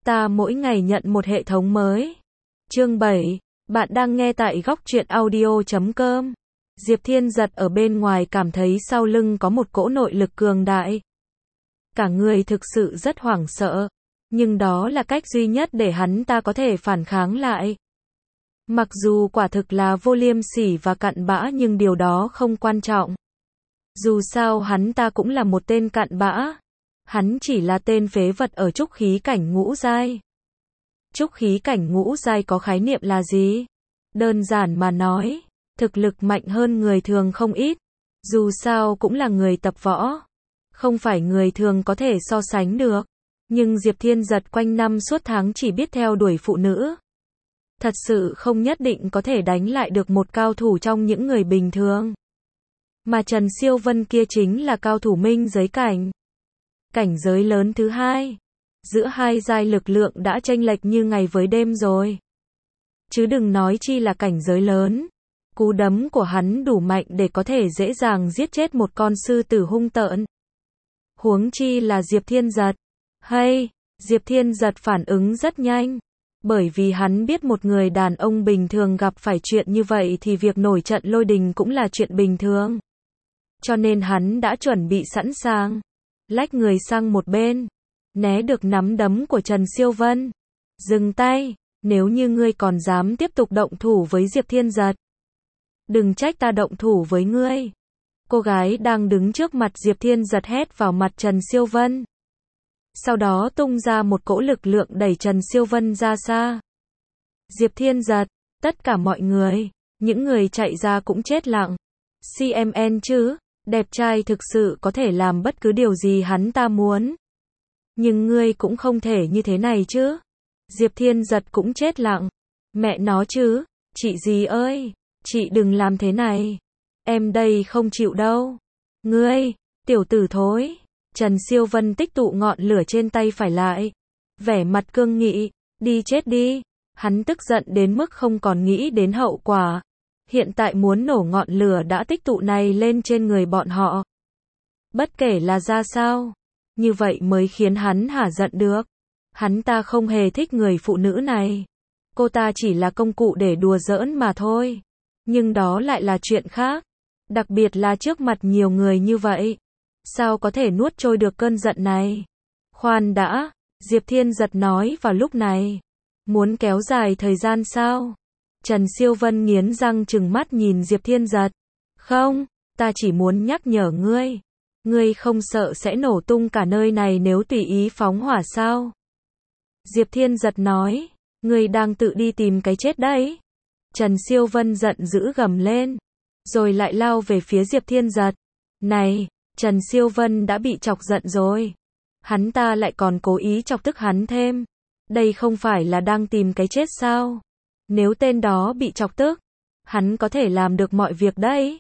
Ta mỗi ngày nhận một hệ thống mới. Chương 7. Bạn đang nghe tại góc truyện audio.com. Diệp Thiên Giật ở bên ngoài cảm thấy sau lưng có một cỗ nội lực cường đại. Cả người thực sự rất hoảng sợ. Nhưng đó là cách duy nhất để hắn ta có thể phản kháng lại. Mặc dù quả thực là vô liêm sỉ và cặn bã nhưng điều đó không quan trọng. Dù sao hắn ta cũng là một tên cặn bã. Hắn chỉ là tên phế vật ở trúc khí cảnh ngũ giai. Trúc khí cảnh ngũ giai có khái niệm là gì? Đơn giản mà nói, thực lực mạnh hơn người thường không ít. Dù sao cũng là người tập võ. Không phải người thường có thể so sánh được. Nhưng Diệp Thiên Giật quanh năm suốt tháng chỉ biết theo đuổi phụ nữ. Thật sự không nhất định có thể đánh lại được một cao thủ trong những người bình thường. Mà Trần Siêu Vân kia chính là cao thủ minh giới cảnh. Cảnh giới lớn thứ hai. Giữa hai giai lực lượng đã chênh lệch như ngày với đêm rồi. Chứ đừng nói chi là cảnh giới lớn. Cú đấm của hắn đủ mạnh để có thể dễ dàng giết chết một con sư tử hung tợn. Huống chi là Diệp Thiên Giật. Hay, Diệp Thiên Giật phản ứng rất nhanh. Bởi vì hắn biết một người đàn ông bình thường gặp phải chuyện như vậy thì việc nổi trận lôi đình cũng là chuyện bình thường. Cho nên hắn đã chuẩn bị sẵn sàng. Lách người sang một bên. Né được nắm đấm của Trần Siêu Vân. Dừng tay, nếu như ngươi còn dám tiếp tục động thủ với Diệp Thiên Giật. Đừng trách ta động thủ với ngươi. Cô gái đang đứng trước mặt Diệp Thiên Giật hét vào mặt Trần Siêu Vân. Sau đó tung ra một cỗ lực lượng đẩy Trần Siêu Vân ra xa. Diệp Thiên Giật, tất cả mọi người, những người chạy ra cũng chết lặng. CMN chứ, đẹp trai thực sự có thể làm bất cứ điều gì hắn ta muốn. Nhưng ngươi cũng không thể như thế này chứ. Diệp Thiên Giật cũng chết lặng. Mẹ nó chứ, chị dì ơi, chị đừng làm thế này. Em đây không chịu đâu. Ngươi, tiểu tử thối. Trần Siêu Vân tích tụ ngọn lửa trên tay phải lại. Vẻ mặt cương nghị, đi chết đi. Hắn tức giận đến mức không còn nghĩ đến hậu quả. Hiện tại muốn nổ ngọn lửa đã tích tụ này lên trên người bọn họ. Bất kể là ra sao, như vậy mới khiến hắn hả giận được. Hắn ta không hề thích người phụ nữ này. Cô ta chỉ là công cụ để đùa giỡn mà thôi. Nhưng đó lại là chuyện khác. Đặc biệt là trước mặt nhiều người như vậy. Sao có thể nuốt trôi được cơn giận này? Khoan đã, Diệp Thiên Giật nói vào lúc này. Muốn kéo dài thời gian sao? Trần Siêu Vân nghiến răng trừng mắt nhìn Diệp Thiên Giật. Không, ta chỉ muốn nhắc nhở ngươi. Ngươi không sợ sẽ nổ tung cả nơi này nếu tùy ý phóng hỏa sao? Diệp Thiên Giật nói, ngươi đang tự đi tìm cái chết đấy. Trần Siêu Vân giận dữ gầm lên, rồi lại lao về phía Diệp Thiên Giật. Này, Trần Siêu Vân đã bị chọc giận rồi. Hắn ta lại còn cố ý chọc tức hắn thêm. Đây không phải là đang tìm cái chết sao? Nếu tên đó bị chọc tức, hắn có thể làm được mọi việc đấy.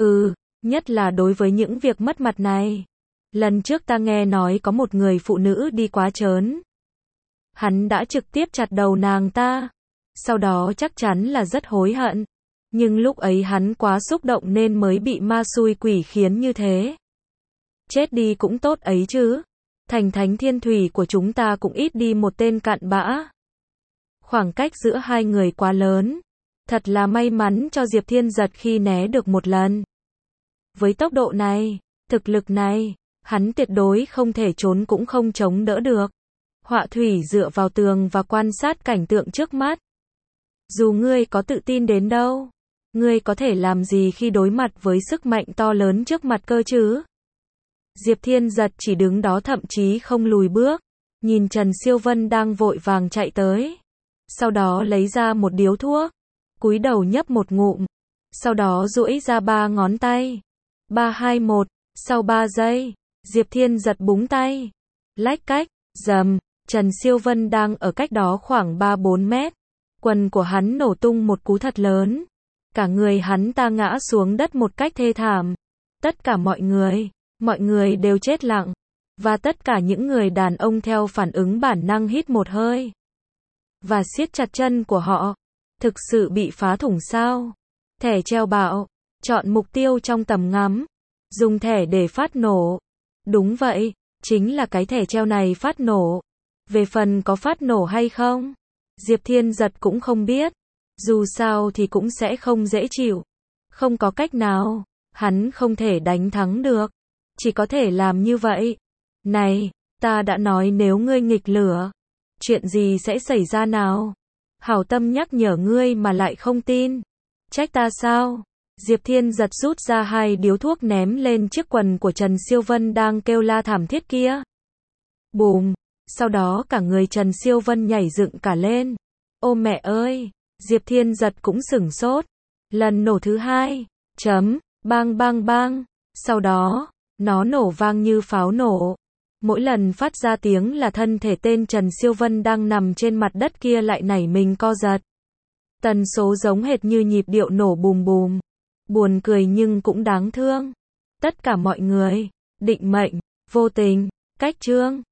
Nhất là đối với những việc mất mặt này. Lần trước ta nghe nói có một người phụ nữ đi quá trớn. Hắn đã trực tiếp chặt đầu nàng ta. Sau đó chắc chắn là rất hối hận. Nhưng lúc ấy hắn quá xúc động nên mới bị ma xui quỷ khiến như thế. Chết đi cũng tốt ấy chứ. Thành thánh thiên thủy của chúng ta cũng ít đi một tên cặn bã. Khoảng cách giữa hai người quá lớn. Thật là may mắn cho Diệp Thiên Giật khi né được một lần. Với tốc độ này, thực lực này, hắn tuyệt đối không thể trốn cũng không chống đỡ được. Họa thủy dựa vào tường và quan sát cảnh tượng trước mắt. Dù ngươi có tự tin đến đâu, ngươi có thể làm gì khi đối mặt với sức mạnh to lớn trước mặt cơ chứ? Diệp Thiên Giật chỉ đứng đó thậm chí không lùi bước, nhìn Trần Siêu Vân đang vội vàng chạy tới. Sau đó lấy ra một điếu thuốc, cúi đầu nhấp một ngụm, sau đó duỗi ra 3 ngón tay. 3, 2, 1, sau 3 giây, Diệp Thiên Giật búng tay. Lách cách, rầm, Trần Siêu Vân đang ở cách đó khoảng 3-4 mét. Quần của hắn nổ tung một cú thật lớn. Cả người hắn ta ngã xuống đất một cách thê thảm. Tất cả mọi người đều chết lặng. Và tất cả những người đàn ông theo phản ứng bản năng hít một hơi. Và siết chặt chân của họ. Thực sự bị phá thủng sao? Thẻ treo bạo. Chọn mục tiêu trong tầm ngắm. Dùng thẻ để phát nổ. Đúng vậy, chính là cái thẻ treo này phát nổ. Về phần có phát nổ hay không, Diệp Thiên Giật cũng không biết. Dù sao thì cũng sẽ không dễ chịu. Không có cách nào, hắn không thể đánh thắng được. Chỉ có thể làm như vậy. Này, ta đã nói nếu ngươi nghịch lửa, chuyện gì sẽ xảy ra nào? Hảo tâm nhắc nhở ngươi mà lại không tin. Trách ta sao? Diệp Thiên Giật rút ra 2 điếu thuốc ném lên chiếc quần của Trần Siêu Vân đang kêu la thảm thiết kia. Bùm! Sau đó cả người Trần Siêu Vân nhảy dựng cả lên. Ô mẹ ơi! Diệp Thiên Giật cũng sửng sốt. Lần nổ thứ 2. Bang bang bang. Sau đó, nó nổ vang như pháo nổ. Mỗi lần phát ra tiếng là thân thể tên Trần Siêu Vân đang nằm trên mặt đất kia lại nảy mình co giật. Tần số giống hệt như nhịp điệu nổ bùm bùm. Buồn cười nhưng cũng đáng thương. Tất cả mọi người, định mệnh, vô tình, cách chương.